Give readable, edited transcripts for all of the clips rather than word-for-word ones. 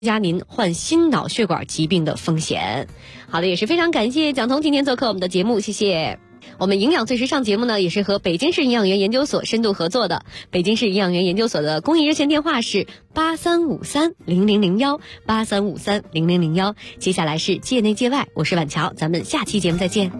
加您患心脑血管疾病的风险。好的，也是非常感谢蒋彤今天做客我们的节目，谢谢。我们营养最时尚节目呢，也是和北京市营养员研究所深度合作的。北京市营养员研究所的公益热线电话是83530001，83530001。接下来是界内界外，我是婉乔，咱们下期节目再见。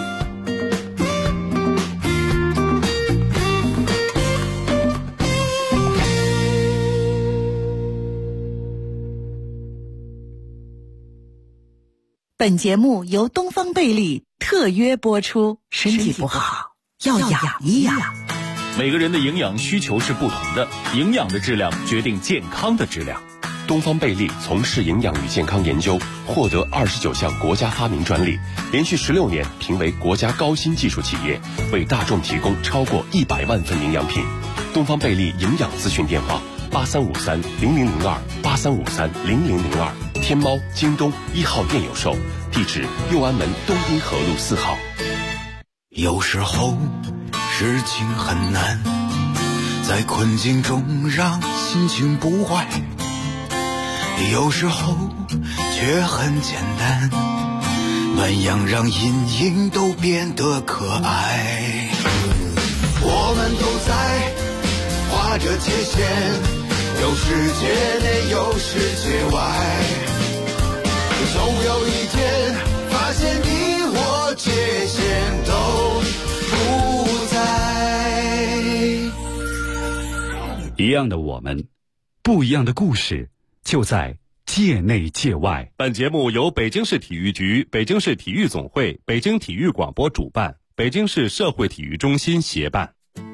本节目由东方贝利特约播出。身体不好要养一养。 每个人的营养需求是不同的，营养的质量决定健康的质量。 东方贝利从事营养与健康研究，获得29项国家发明专利，连续16年评为国家高新技术企业，为大众提供超过100万份营养品。东方贝利营养咨询电话83530002，83530002，天猫、京东1号店有售，地址右安门东滨河路4号。 有时候事情很难，在困境中让心情不坏，有时候却很简单，暖阳让阴影都变得可爱。我们都在画着界限，有世界内有世界外，总有一天发现你我界限都不在。 一样的我们，不一样的故事，就在界内界外。 本节目由北京市体育局、北京市体育总会、北京体育广播主办，北京市社会体育中心协办。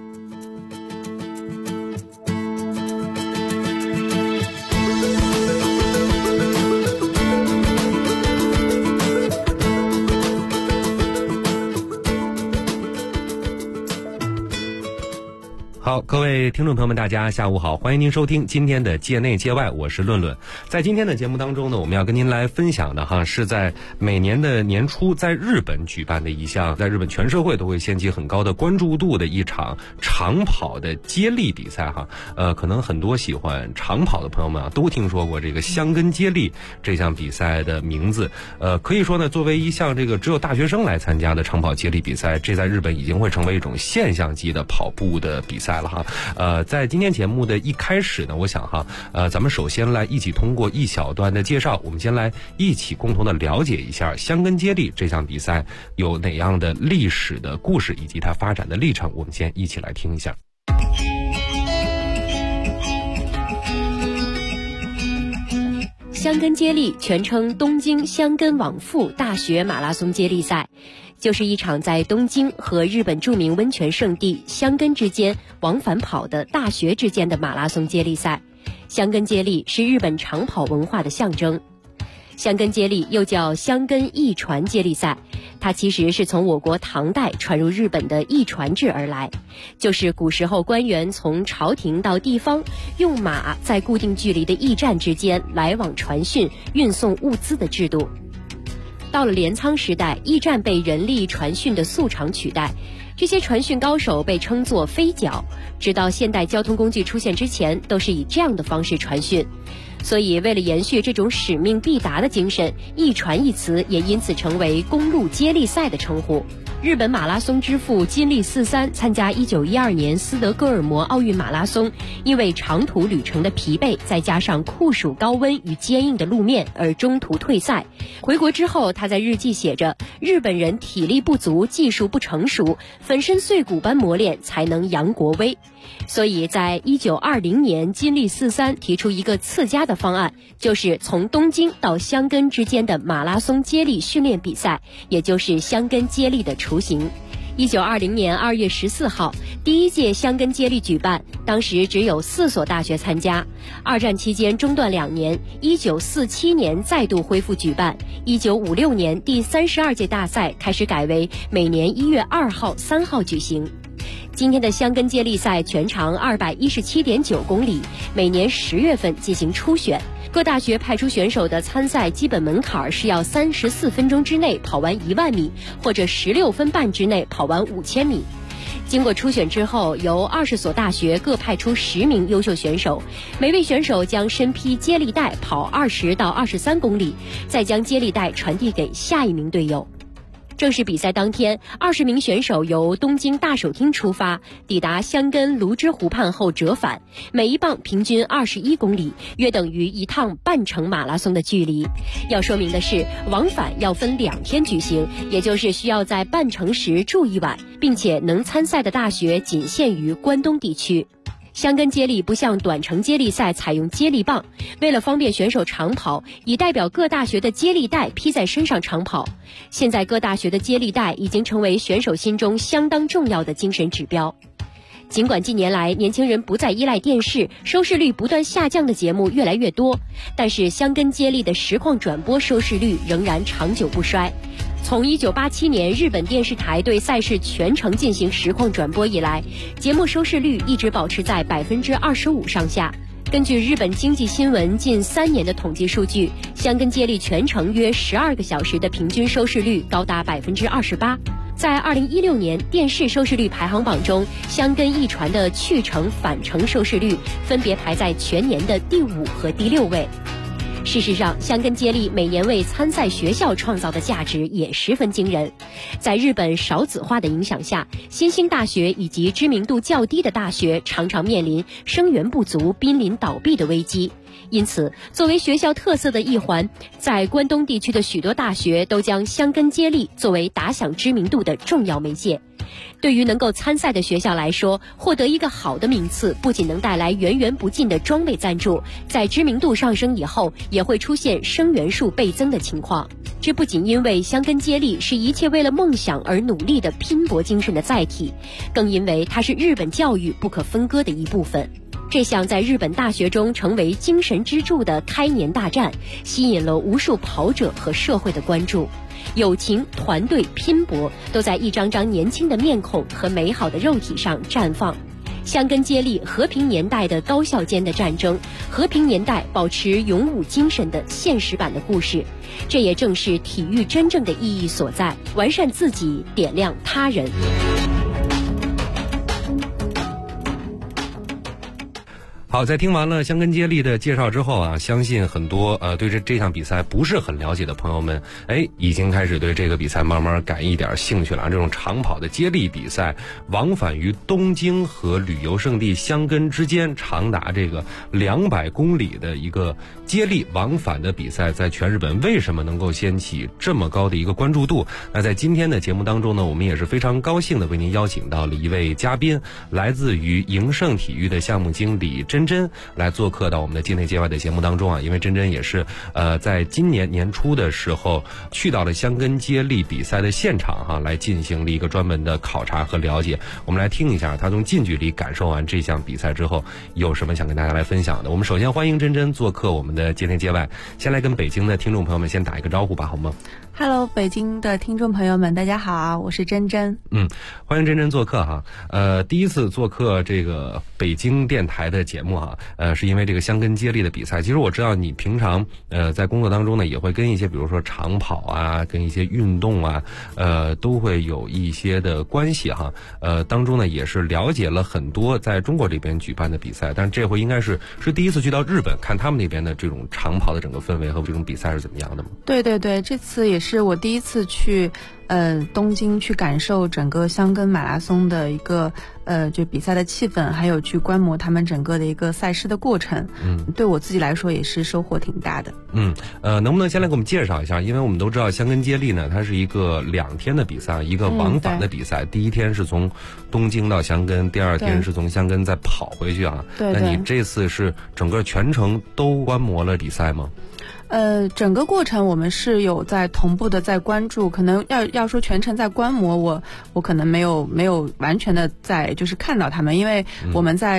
好，各位听众朋友们，大家下午好，欢迎您收听今天的界内界外，我是论论。在今天的节目当中呢，我们要跟您来分享的是在每年的年初在日本举办的一项，在日本全社会都会掀起很高的关注度的一场长跑的接力比赛可能很多喜欢长跑的朋友们都听说过这个箱根接力这项比赛的名字。可以说呢，作为一项这个只有大学生来参加的长跑接力比赛，这在日本已经会成为一种现象级的跑步的比赛了在今天节目的一开始呢，我想咱们首先来一起通过一小段的介绍，我们先来一起共同的了解一下箱根接力这项比赛有哪样的历史的故事以及它发展的历程，我们先一起来听一下。 箱根接力全称东京箱根往复大学马拉松接力赛，就是一场在东京和日本著名温泉胜地箱根之间往返跑的大学之间的马拉松接力赛。箱根接力是日本长跑文化的象征。箱根接力又叫箱根驿传接力赛，它其实是从我国唐代传入日本的驿传制而来，就是古时候官员从朝廷到地方，用马在固定距离的驿站之间来往传讯、运送物资的制度。到了镰仓时代，驿站被人力传讯的速长取代，这些传讯高手被称作飞脚，直到现代交通工具出现之前，都是以这样的方式传讯。所以为了延续这种使命必达的精神，驿传一词也因此成为公路接力赛的称呼。日本马拉松之父金立43参加1912年斯德哥尔摩奥运马拉松，因为长途旅程的疲惫，再加上酷暑高温与坚硬的路面而中途退赛。回国之后，他在日记写着，日本人体力不足，技术不成熟，粉身碎骨般磨练才能扬国威。所以在1920年，金立43提出一个次佳的方案，就是从东京到箱根之间的马拉松接力训练比赛，也就是箱根接力的雏形。1920年2月14号，第一届箱根接力举办，当时只有4所大学参加。二战期间中断2年，1947年再度恢复举办。1956年第32届大赛开始改为每年1月2号、3号举行。今天的箱根接力赛全长217.9公里，每年10月份进行初选。各大学派出选手的参赛基本门槛是要34分钟之内跑完1万米，或者16分半之内跑完5000米。 经过初选之后，由20所大学各派出10名优秀选手，每位选手将身披接力带跑20到23公里，再将接力带传递给下一名队友。正式比赛当天，20名选手由东京大手町出发，抵达箱根泸沽湖畔后折返，每一棒平均21公里，约等于一趟半程马拉松的距离。要说明的是，往返要分2天举行，也就是需要在半程时住1晚，并且能参赛的大学仅限于关东地区。箱根接力不像短程接力赛采用接力棒，为了方便选手长跑，以代表各大学的接力带披在身上长跑。现在各大学的接力带已经成为选手心中相当重要的精神指标。尽管近年来年轻人不再依赖电视，收视率不断下降的节目越来越多，但是箱根接力的实况转播收视率仍然长久不衰。从1987年日本电视台对赛事全程进行实况转播以来，节目收视率一直保持在25%上下。根据日本经济新闻近3年的统计数据，箱根接力全程约12个小时的平均收视率高达28%。在2016年电视收视率排行榜中，箱根一传的去程返程收视率分别排在全年的第5和第6位。事实上，箱根接力每年为参赛学校创造的价值也十分惊人。在日本少子化的影响下，新兴大学以及知名度较低的大学常常面临生源不足、濒临倒闭的危机。因此，作为学校特色的一环，在关东地区的许多大学都将箱根接力作为打响知名度的重要媒介。对于能够参赛的学校来说，获得一个好的名次不仅能带来源源不尽的装备赞助，在知名度上升以后，也会出现生源数倍增的情况。这不仅因为箱根接力是一切为了梦想而努力的拼搏精神的载体，更因为它是日本教育不可分割的一部分。这项在日本大学中成为精神支柱的开年大战，吸引了无数跑者和社会的关注。友情、团队、拼搏都在一张张年轻的面孔和美好的肉体上绽放。箱根接力和平年代的高校间的战争，和平年代保持勇武精神的现实版的故事，这也正是体育真正的意义所在，完善自己，点亮他人。 好，在听完了箱根接力的介绍之后啊，相信很多对这项比赛不是很了解的朋友们，已经开始对这个比赛慢慢感一点兴趣了。这种长跑的接力比赛，往返于东京和旅游胜地箱根之间，长达这个200公里的一个接力往返的比赛，在全日本为什么能够掀起这么高的一个关注度？那在今天的节目当中呢，我们也是非常高兴的为您邀请到了一位嘉宾，来自于盈盛体育的项目经理珍珍来做客到我们的境内界外的节目当中啊。因为珍珍也是在今年年初的时候去到了箱根接力比赛的现场哈，来进行了一个专门的考察和了解。我们来听一下他从近距离感受完这项比赛之后有什么想跟大家来分享的。我们首先欢迎珍珍做客我们的境内界外，先来跟北京的听众朋友们先打一个招呼吧，好吗？ Hello， 北京的听众朋友们，大家好，我是珍珍。 欢迎珍珍做客哈。第一次做客这个北京电台的节目哈，是因为这个箱根接力的比赛。其实我知道你平常在工作当中呢，也会跟一些比如说长跑啊，跟一些运动啊，都会有一些的关系哈。当中呢也是了解了很多在中国这边举办的比赛，但这回应该是第一次去到日本看他们那边的这种长跑的整个氛围和这种比赛是怎么样的吗？ 对对对，这次也是我第一次去东京去感受整个箱根马拉松的一个就比赛的气氛，还有去观摩他们整个的一个赛事的过程。对我自己来说也是收获挺大的。 能不能先来给我们介绍一下？因为我们都知道箱根接力呢，它是一个2天的比赛，一个往返的比赛。第一天是从东京到箱根，第二天是从箱根再跑回去啊。 对。 那你这次是整个全程都观摩了比赛吗？ 整个过程我们是有在同步的在关注，可能要说全程在观摩，我可能没有完全的在就是看到他们，因为我们在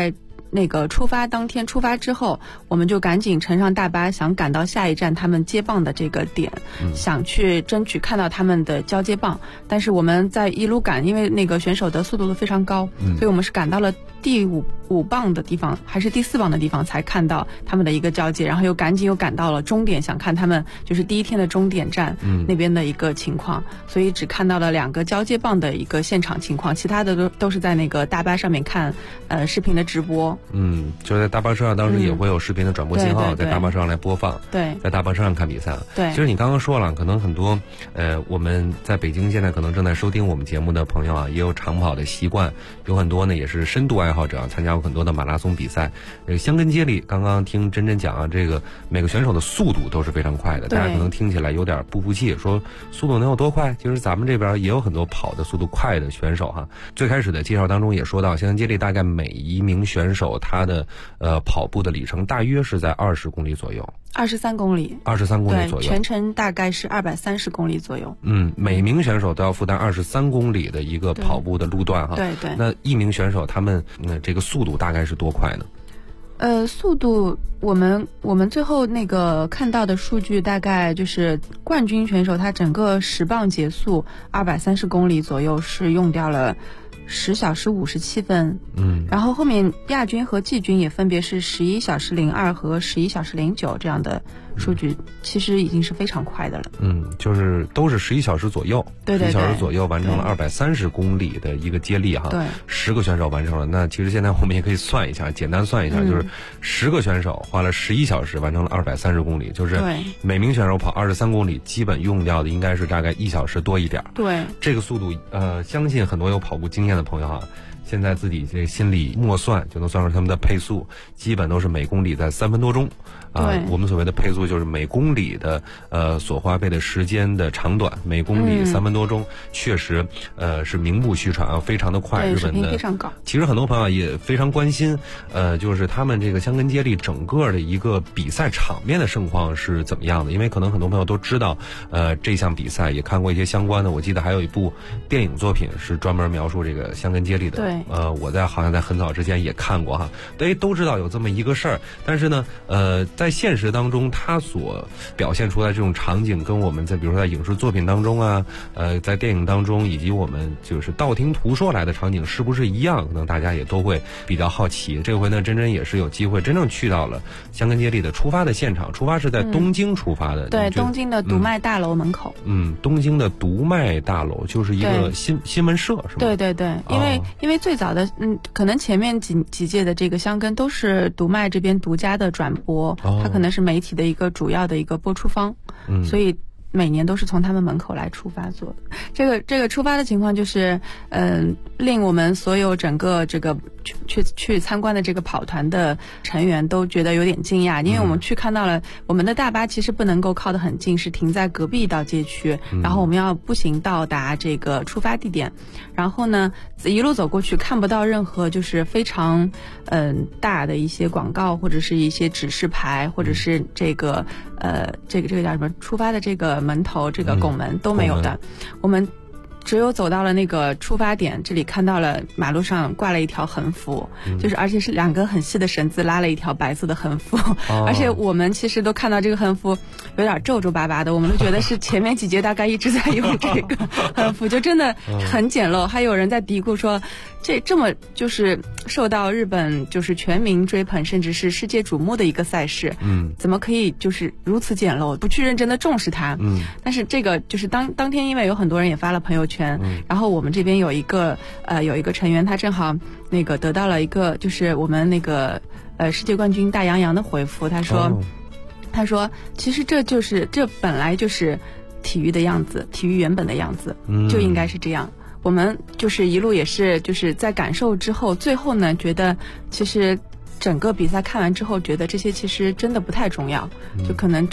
那个出发当天出发之后，我们就赶紧乘上大巴，想赶到下一站他们接棒的这个点，想去争取看到他们的交接棒。但是我们在一路赶，因为那个选手的速度都非常高，所以我们是赶到了第五棒的地方还是第4棒的地方才看到他们的一个交接，然后又赶到了终点，想看他们就是第一天的终点站那边的一个情况，所以只看到了2个交接棒的一个现场情况，其他的都是在那个大巴上面看视频的直播。 就是在大巴车上当时也会有视频的转播信号，在大巴车上来播放。 对， 在大巴车上看比赛。 对， 其实你刚刚说了，可能很多我们在北京现在可能正在收听我们节目的朋友啊，也有长跑的习惯，有很多呢也是深度爱好者，参加过很多的马拉松比赛。这个箱根接力，刚刚听珍珍讲啊，这个每个选手的速度都是非常快的，大家可能听起来有点不服气，说速度能有多快？其实咱们这边也有很多跑的速度快的选手哈。最开始的介绍当中也说到，箱根接力大概每一名选手他的跑步的里程大约是在20公里左右。 23公里 ，23公里左右， 全程大概是230公里左右。 每名选手都要负担23公里的一个跑步的路段哈。 对。 那一名选手他们这个速度大概是多快呢？ 速度我们最后那个看到的数据大概就是冠军选手他整个10棒结束230公里左右是用掉了10小时57分，然后后面亚军和季军也分别是11小时02和11小时09这样的数据，其实已经是非常快的了。 就是都是11小时左右， 对，11 小时左右完成了230公里的一个接力哈。 对 ，10个选手完成了。那其实现在我们也可以算一下，简单算一下，就是10个选手花了11小时完成了230公里，就是每名选手跑23公里，基本用掉的应该是大概1小时多一点。 对， 这个速度，相信很多有跑步经验的朋友啊，现在自己这心里默算就能算出他们的配速，基本都是每公里在3分多钟。我们所谓的配速就是每公里的所花费的时间的长短，每公里3分多钟，确实是名不虚传啊，非常的快。日本的非常高。 其实很多朋友也非常关心，就是他们这个箱根接力整个的一个比赛场面的盛况是怎么样的？因为可能很多朋友都知道，这项比赛也看过一些相关的，我记得还有一部电影作品是专门描述这个箱根接力的。 对， 我好像在很早之前也看过哈，都知道有这么一个事儿，但是呢，在现实当中，它所表现出来这种场景，跟我们在比如说在影视作品当中啊，在电影当中，以及我们就是道听途说来的场景是不是一样？可能大家也都会比较好奇。这回呢，珍珍也是有机会真正去到了箱根接力的出发的现场，出发是在东京出发的。 对，东京的读卖大楼门口。 东京的读卖大楼就是一个新闻社，是吗？ 对，因为最早的可能前面几届的这个箱根都是读卖这边独家的转播，它可能是媒体的一个主要的一个播出方，所以每年都是从他们门口来出发做的。这个出发的情况就是，令我们所有整个这个去参观的这个跑团的成员都觉得有点惊讶，因为我们去看到了我们的大巴其实不能够靠得很近，是停在隔壁一道街区，然后我们要步行到达这个出发地点，然后呢一路走过去看不到任何就是非常大的一些广告或者是一些指示牌，或者是这个这个叫什么出发的这个门头这个拱门都没有的，我们只有走到了那个出发点，这里看到了马路上挂了一条横幅，就是而且是2根很细的绳子拉了一条白色的横幅，而且我们其实都看到这个横幅有点皱皱巴巴的，我们都觉得是前面几届大概一直在用这个横幅，就真的很简陋。还有人在嘀咕说，这么就是受到日本就是全民追捧，甚至是世界瞩目的一个赛事，怎么可以就是如此简陋，不去认真的重视它？但是这个就是当天，因为有很多人也发了朋友圈，然后我们这边有一个成员，他正好那个得到了一个就是我们那个世界冠军大洋洋的回复，他说其实这本来就是体育的样子，体育原本的样子，就应该是这样。我们就是一路也是就是在感受之后，最后呢觉得其实整个比赛看完之后，觉得这些其实真的不太重要，就可能就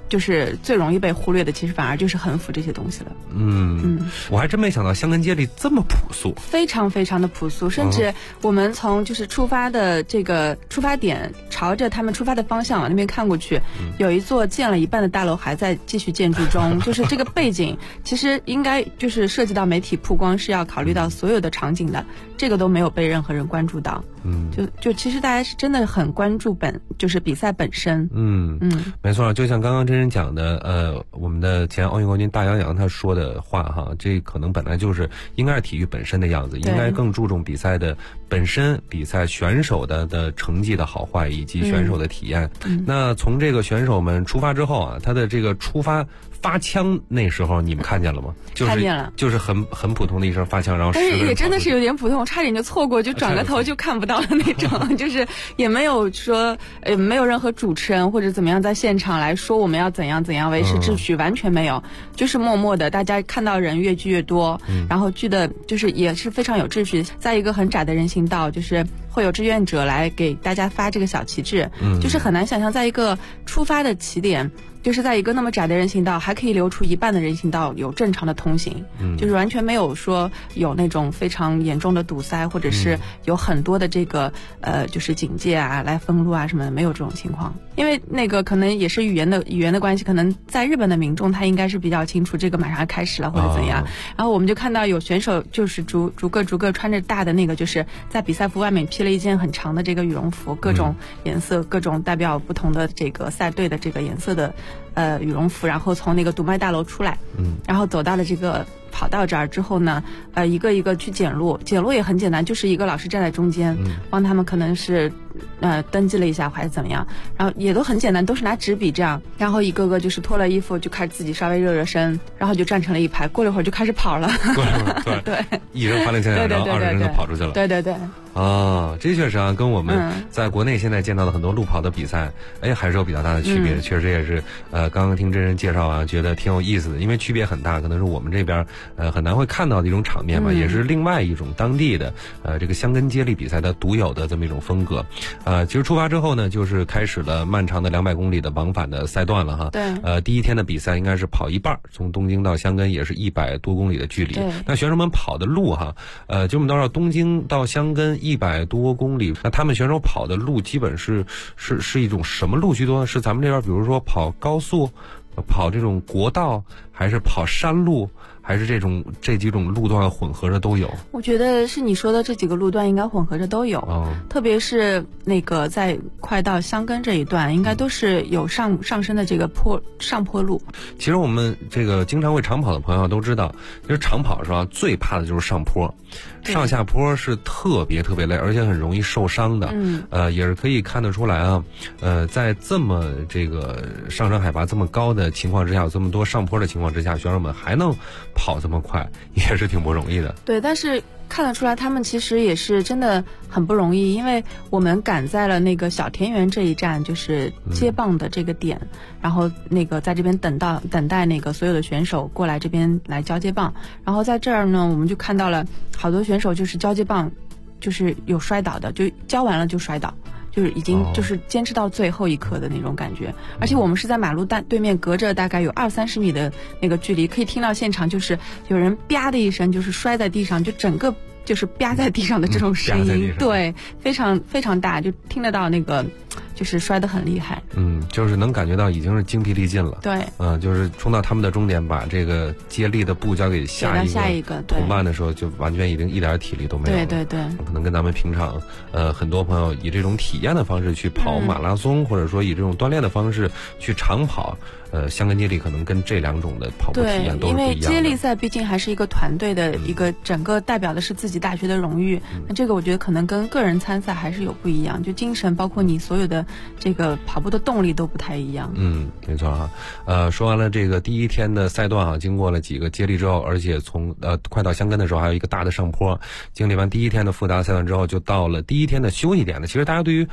就是最容易被忽略的，其实反而就是横幅这些东西了。 我还真没想到香根接力这么朴素， 非常非常的朴素，甚至我们从就是出发的这个出发点，朝着他们出发的方向往那边看过去，有一座建了一半的大楼还在继续建筑中，就是这个背景其实应该就是涉及到媒体曝光是要考虑到所有的场景的，这个都没有被任何人关注到。就其实大家是真的很关注就是比赛本身。 没错，就像刚刚真真讲的，我们的前奥运冠军大杨洋他说的话哈，这可能本来就是应该是体育本身的样子，应该更注重比赛的本身，比赛选手的成绩的好坏以及选手的体验。那从这个选手们出发之后啊，他的这个出发发枪那时候你们看见了吗？ 看见了， 就是很普通的一声发枪，然后但是也真的是有点普通，我差点就错过，就转个头就看不到的那种，就是也没有说没有任何主持人或者怎么样在现场来说我们要怎样维持秩序，完全没有，就是默默的大家看到人越聚越多，然后聚的就是也是非常有秩序，在一个很窄的人行道，就是会有志愿者来给大家发这个小旗帜，就是很难想象在一个出发的起点，就是在一个那么窄的人行道还可以留出一半的人行道有正常的通行，就是完全没有说有那种非常严重的堵塞，或者是有很多的这个就是警戒啊来封路啊什么的，没有这种情况。因为那个可能也是语言的关系，可能在日本的民众他应该是比较清楚这个马上开始了或者怎样，然后我们就看到有选手就是逐个穿着大的那个，就是在比赛服外面披了一件很长的这个羽绒服，各种颜色，各种代表不同的这个赛队的这个颜色的羽绒服，然后从那个读卖大楼出来，然后走到了这个跑道这儿之后呢，一个一个去检录也很简单，就是一个老师站在中间，帮他们可能是登记了一下还是怎么样，然后也都很简单，都是拿纸笔这样，然后一个个就是脱了衣服就开始自己稍微热身，然后就站成了一排，过了一会儿就开始跑了。过了一会儿，对， 一人发令下来，然后20人就跑出去了。 对。 这确实啊，跟我们在国内现在见到的很多路跑的比赛，还是有比较大的区别。确实也是，刚刚听真人介绍啊，觉得挺有意思的，因为区别很大，可能是我们这边很难会看到的一种场面嘛，也是另外一种当地的这个香根接力比赛的独有的这么一种风格。其实出发之后呢，就是开始了漫长的200公里的往返的赛段了哈。 对。 第一天的比赛应该是跑一半，从东京到香根也是100多公里的距离。那选手们跑的路哈，就我们都知道东京到香根100多公里，那他们选手跑的路基本是一种什么路居多呢？是咱们这边比如说跑高速，跑这种国道，还是跑山路，还是这几种路段混合着都有？我觉得是你说的这几个路段应该混合着都有，特别是那个在快到香根这一段，应该都是有上升的这个上坡路。其实我们这个经常会长跑的朋友都知道，其实长跑的时候最怕的就是上坡，上下坡是特别累，而且很容易受伤的。也是可以看得出来啊，在这么这个上升海拔这么高的情况之下，有这么多上坡的情况之下，选手们还能跑这么快，也是挺不容易的。对，但是看得出来他们其实也是真的很不容易，因为我们赶在了那个小田园这一站，就是接棒的这个点，然后那个在这边等待那个所有的选手过来这边来交接棒，然后在这儿呢，我们就看到了好多选手就是交接棒就是有摔倒的，就交完了就摔倒，就是已经就是坚持到最后一刻的那种感觉。而且我们是在马路对面隔着大概有20-30米的那个距离，可以听到现场就是有人啪的一声就是摔在地上，就整个就是啪在地上的这种声音，对，非常非常大，就听得到那个就是摔得很厉害。就是能感觉到已经是精疲力尽了。对，就是冲到他们的终点，把这个接力的步交给下一个同伴的时候，就完全已经一点体力都没有了。对，可能跟咱们平常很多朋友以这种体验的方式去跑马拉松，或者说以这种锻炼的方式去长跑，香根接力可能跟这两种的跑步体验都是不一样的。因为接力赛毕竟还是一个团队的一个整个代表的是自己大学的荣誉，那这个我觉得可能跟个人参赛还是有不一样，就精神包括你所有的这个跑步的动力都不太一样。没错哈。说完了这个第一天的赛段啊，经过了几个接力之后，而且从快到香根的时候还有一个大的上坡，经历完第一天的复杂赛段之后，就到了第一天的休息点了。其实大家对于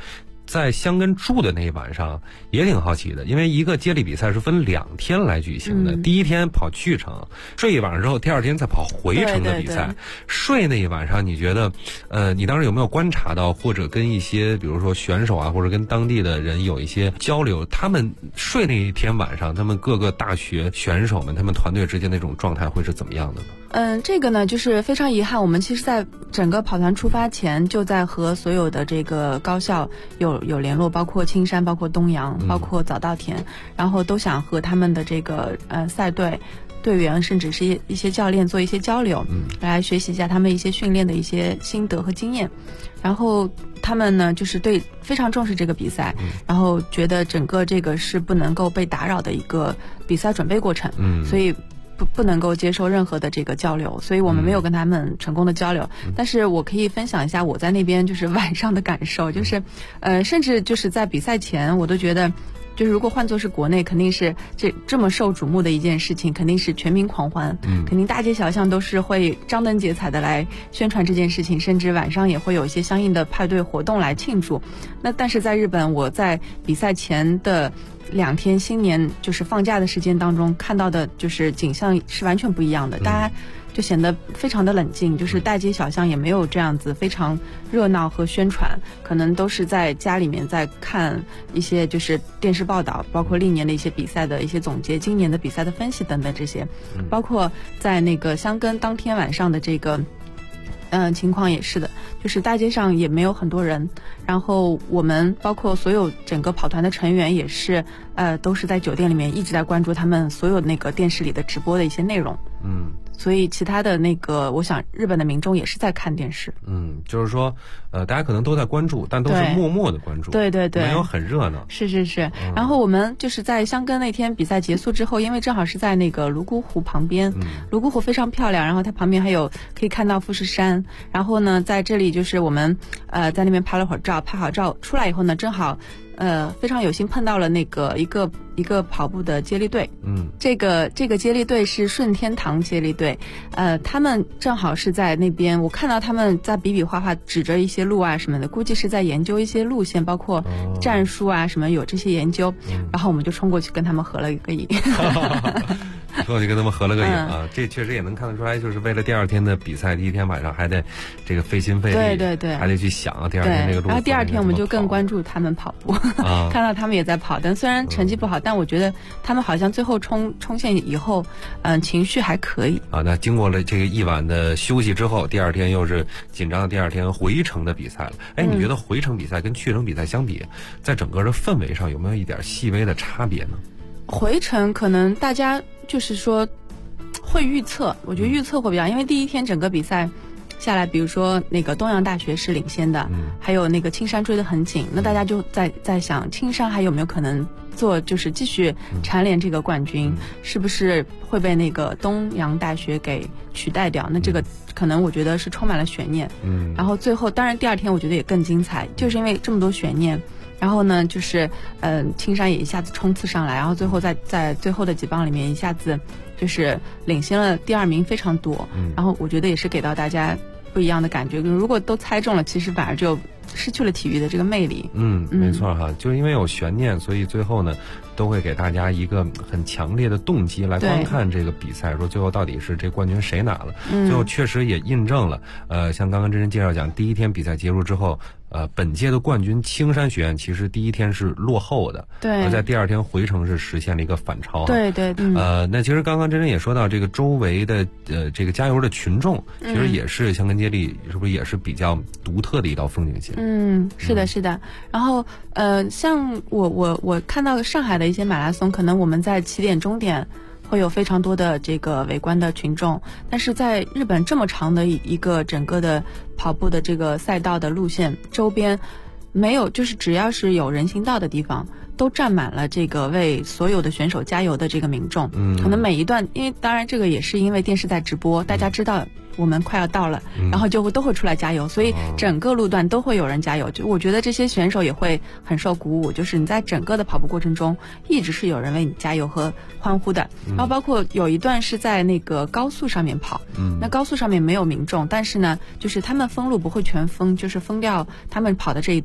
在香根住的那一晚上也挺好奇的，因为一个接力比赛是分2天来举行的，第一天跑去程，睡一晚上之后，第2天再跑回程的比赛。睡那一晚上，你觉得，你当时有没有观察到，或者跟一些比如说选手啊，或者跟当地的人有一些交流？他们睡那一天晚上，他们各个大学选手们，他们团队之间那种状态会是怎么样的呢？ 这个呢，就是非常遗憾，我们其实在整个跑团出发前就在和所有的这个高校有联络，包括青山，包括东阳，包括早稻田，然后都想和他们的这个赛队队员，甚至是一些教练做一些交流，来学习一下他们一些训练的一些心得和经验。然后他们呢，就是非常重视这个比赛，然后觉得整个这个是不能够被打扰的一个比赛准备过程，所以不能够接受任何的这个交流，所以我们没有跟他们成功的交流。但是我可以分享一下我在那边就是晚上的感受，就是甚至就是在比赛前我都觉得，就是如果换作是国内，肯定是这么受瞩目的一件事情，肯定是全民狂欢，肯定大街小巷都是会张灯结彩的来宣传这件事情，甚至晚上也会有一些相应的派对活动来庆祝。那但是在日本，我在比赛前的2天新年就是放假的时间当中看到的就是景象是完全不一样的，大家就显得非常的冷静，就是大街小巷也没有这样子非常热闹和宣传，可能都是在家里面在看一些就是电视报道，包括历年的一些比赛的一些总结，今年的比赛的分析等等这些，包括在那个香根当天晚上的这个情况也是的，就是大街上也没有很多人，然后我们包括所有整个跑团的成员也是都是在酒店里面一直在关注他们所有那个电视里的直播的一些内容。所以其他的那个我想日本的民众也是在看电视。 就是说大家可能都在关注，但都是默默的关注， 对对对， 没有很热闹。 是然后我们就是在香根那天比赛结束之后，因为正好是在那个泸沽湖旁边，泸沽湖非常漂亮，然后它旁边还有可以看到富士山，然后呢在这里就是我们在那边拍了会儿照，拍好照出来以后呢，正好非常有幸碰到了那个一个跑步的接力队，这个接力队是顺天堂接力队，他们正好是在那边，我看到他们在比比划划指着一些路啊什么的，估计是在研究一些路线，包括战术啊什么，有这些研究，然后我们就冲过去跟他们合了一个影。 过去跟他们合了个影啊，这确实也能看得出来，就是为了第2天的比赛，第1天晚上还得这个费心费力，对，还得去想第2天这个路。 然后第2天我们就更关注他们跑步，看到他们也在跑，但虽然成绩不好，但我觉得他们好像最后冲线以后，情绪还可以啊。那经过了这个一晚的休息之后，第2天又是紧张的第2天回程的比赛了。你觉得回程比赛跟去程比赛相比，在整个的氛围上有没有一点细微的差别呢？ 回程可能大家就是说会预测，我觉得预测会比较，因为第1天整个比赛下来，比如说那个东洋大学是领先的，还有那个青山追得很紧，那大家就在想青山还有没有可能就是继续蝉联这个冠军，是不是会被那个东洋大学给取代掉？那这个可能我觉得是充满了悬念。然后最后当然第2天我觉得也更精彩，就是因为这么多悬念。然后呢，就是青山也一下子冲刺上来，然后最后在最后的几棒里面一下子就是领先了第2名非常多，然后我觉得也是给到大家不一样的感觉。如果都猜中了，其实反而就失去了体育的这个魅力。 没错哈，就是因为有悬念，所以最后呢都会给大家一个很强烈的动机来观看这个比赛，说最后到底是这冠军谁拿了。最后确实也印证了，像刚刚真真介绍讲，第1天比赛结束之后，本届的冠军青山学院其实第1天是落后的， 对， 而在第2天回程是实现了一个反超。 对， 那其实刚刚真真也说到，这个周围的这个加油的群众，其实也是香根接力是不是也是比较独特的一道风景线？ 是的。然后像我看到上海的一些马拉松，可能我们在起点终点会有非常多的这个围观的群众，但是在日本这么长的一个整个的跑步的这个赛道的路线周边，没有，就是只要是有人行道的地方都站满了这个为所有的选手加油的这个民众。可能每一段，因为当然这个也是因为电视在直播，大家知道我们快要到了，然后都会出来加油，所以整个路段都会有人加油。就我觉得这些选手也会很受鼓舞，就是你在整个的跑步过程中一直是有人为你加油和欢呼的。然后包括有一段是在那个高速上面跑，那高速上面没有民众，但是呢就是他们封路不会全封，就是封掉他们跑的这一段，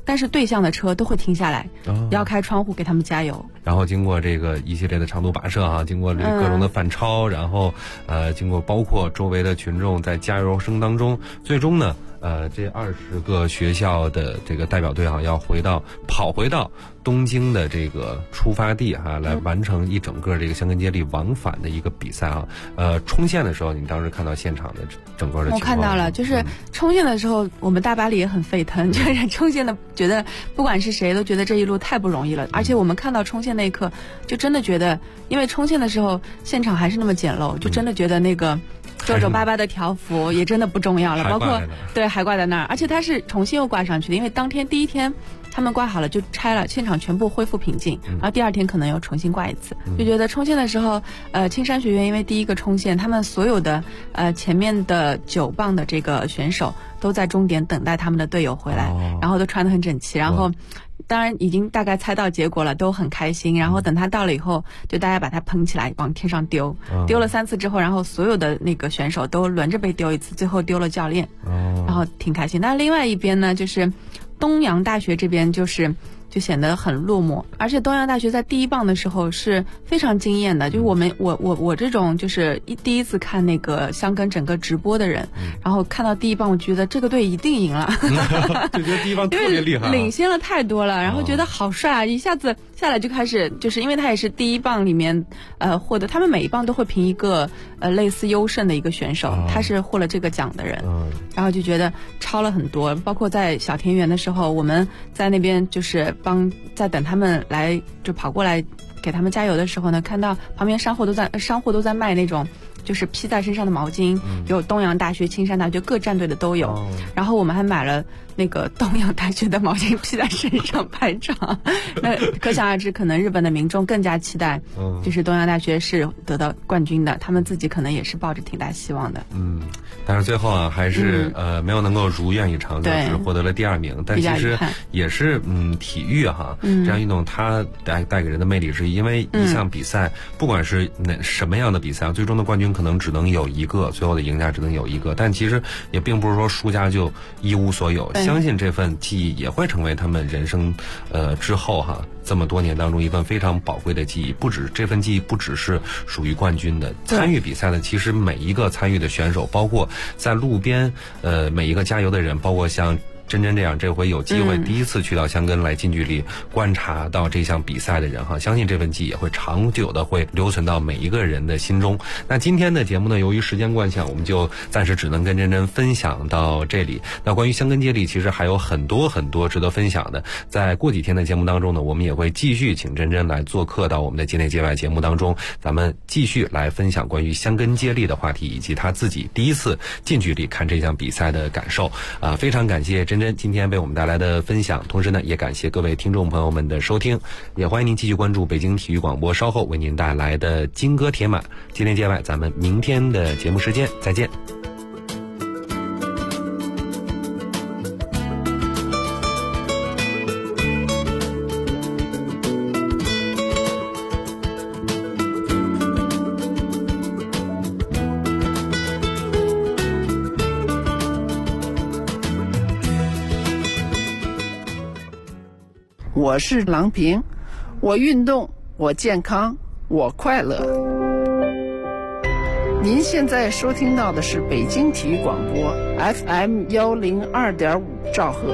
但是对向的车都会停下来，摇开窗户给他们加油。 然后经过这个一系列的长途跋涉啊，经过这各种的反超，然后经过包括周围的群众在加油声当中，最终呢这20个学校的这个代表队要跑回到东京的这个出发地来完成一整个这个香根接力往返的一个比赛冲线的时候，你当时看到现场的整个的情况？ 我看到了，就是冲线的时候，我们大巴里也很沸腾，就是冲线的觉得不管是谁都觉得这一路太不容易了，而且我们看到冲线那一刻，就真的觉得，因为冲线的时候现场还是那么简陋，就真的觉得那个皱皱巴巴的条幅也真的不重要了，包括对还挂在那儿，而且它是重新又挂上去的，因为当天第一天他们挂好了就拆了，现场全部恢复平静，然后第2天可能又重新挂一次，就觉得冲线的时候，青山学院因为第一个冲线，他们所有的前面的9棒的这个选手都在终点等待他们的队友回来，然后都穿得很整齐，然后当然已经大概猜到结果了，都很开心，然后等他到了以后，就大家把他捧起来往天上丢，丢了3次之后，然后所有的那个选手都轮着被丢一次，最后丢了教练，然后挺开心。但另外一边呢，就是东洋大学这边就显得很落寞，而且东洋大学在第1棒的时候是非常惊艳的，就是我这种就是第一次看那个香根整个直播的人，然后看到第1棒，我觉得这个队一定赢了， 就觉得第1棒特别厉害， 领先了太多了，然后觉得好帅啊，一下子下来就开始，就是因为他也是第1棒里面获得，他们每一棒都会评一个类似优胜的一个选手，他是获了这个奖的人，然后就觉得超了很多，包括在小田园的时候，我们在那边就是在等他们来就跑过来给他们加油的时候呢，看到旁边商户都在卖那种就是披在身上的毛巾，有东洋大学、青山大学各战队的都有，然后我们还买了那个东洋大学的毛巾披在身上拍照，那可想而知，可能日本的民众更加期待，就是东洋大学是得到冠军的，他们自己可能也是抱着挺大希望的。 但是最后还是没有能够如愿以偿，就是获得了第2名。但其实也是体育这样运动它带给人的魅力之一，因为一项比赛不管是什么样的比赛，最终的冠军可能只能有一个，最后的赢家只能有一个，但其实也并不是说输家就一无所有，相信这份记忆也会成为他们人生之后这么多年当中一份非常宝贵的记忆。这份记忆不只是属于冠军的，参与比赛的其实每一个参与的选手，包括在路边每一个加油的人，包括像真真这样这回有机会第一次去到香根来近距离观察到这项比赛的人相信这份记忆也会长久的会留存到每一个人的心中。那今天的节目呢，由于时间关系我们就暂时只能跟真真分享到这里。那关于香根接力其实还有很多很多值得分享的，在过几天的节目当中呢，我们也会继续请真真来做客到我们的街内街外节目当中，咱们继续来分享关于香根接力的话题，以及他自己第一次近距离看这项比赛的感受。非常感谢真真今天为我们带来的分享，同时呢也感谢各位听众朋友们的收听，也欢迎您继续关注北京体育广播稍后为您带来的金戈铁马。街内街外，咱们明天的节目时间再见。 我是郎平，我运动，我健康，我快乐。您现在收听到的是北京体育广播 FM 102.5兆赫。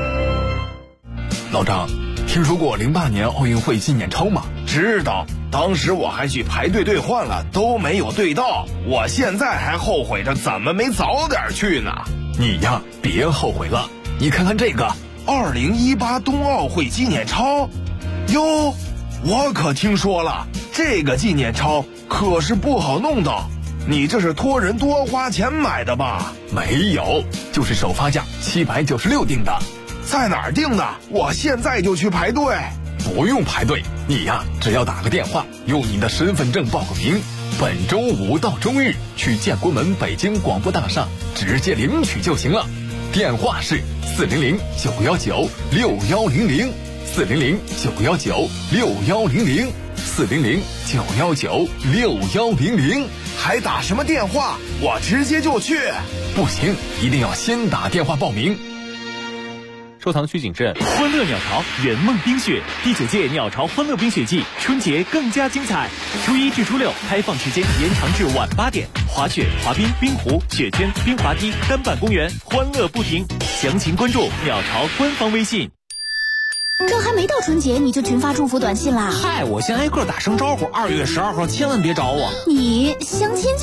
老张，听说过08年奥运会纪念钞吗？知道，当时我还去排队兑换了，都没有兑到。我现在还后悔着怎么没早点去呢。你呀，别后悔了，你看看这个2018冬奥会纪念钞。哟，我可听说了，这个纪念钞可是不好弄到。你这是托人多花钱买的吧？没有，就是首发价796订的。在哪儿订的？我现在就去排队。不用排队，你呀，只要打个电话，用你的身份证报个名，本周5到周日去建国门北京广播大厦直接领取就行了。电话是400-919-6190，400-919-6100，400-919-6100，还打什么电话？我直接就去。不行，一定要先打电话报名。 收藏区谨慎。欢乐鸟巢圆梦冰雪第9届鸟巢欢乐冰雪季，春节更加精彩。初1至初6开放时间延长至晚8点，滑雪、滑冰、冰壶、雪圈、冰滑梯、单板公园，欢乐不停。详情关注鸟巢官方微信。 这还没到春节你就群发祝福短信啦？ 嗨，我先挨个打声招呼，2月12号千万别找我。 你相亲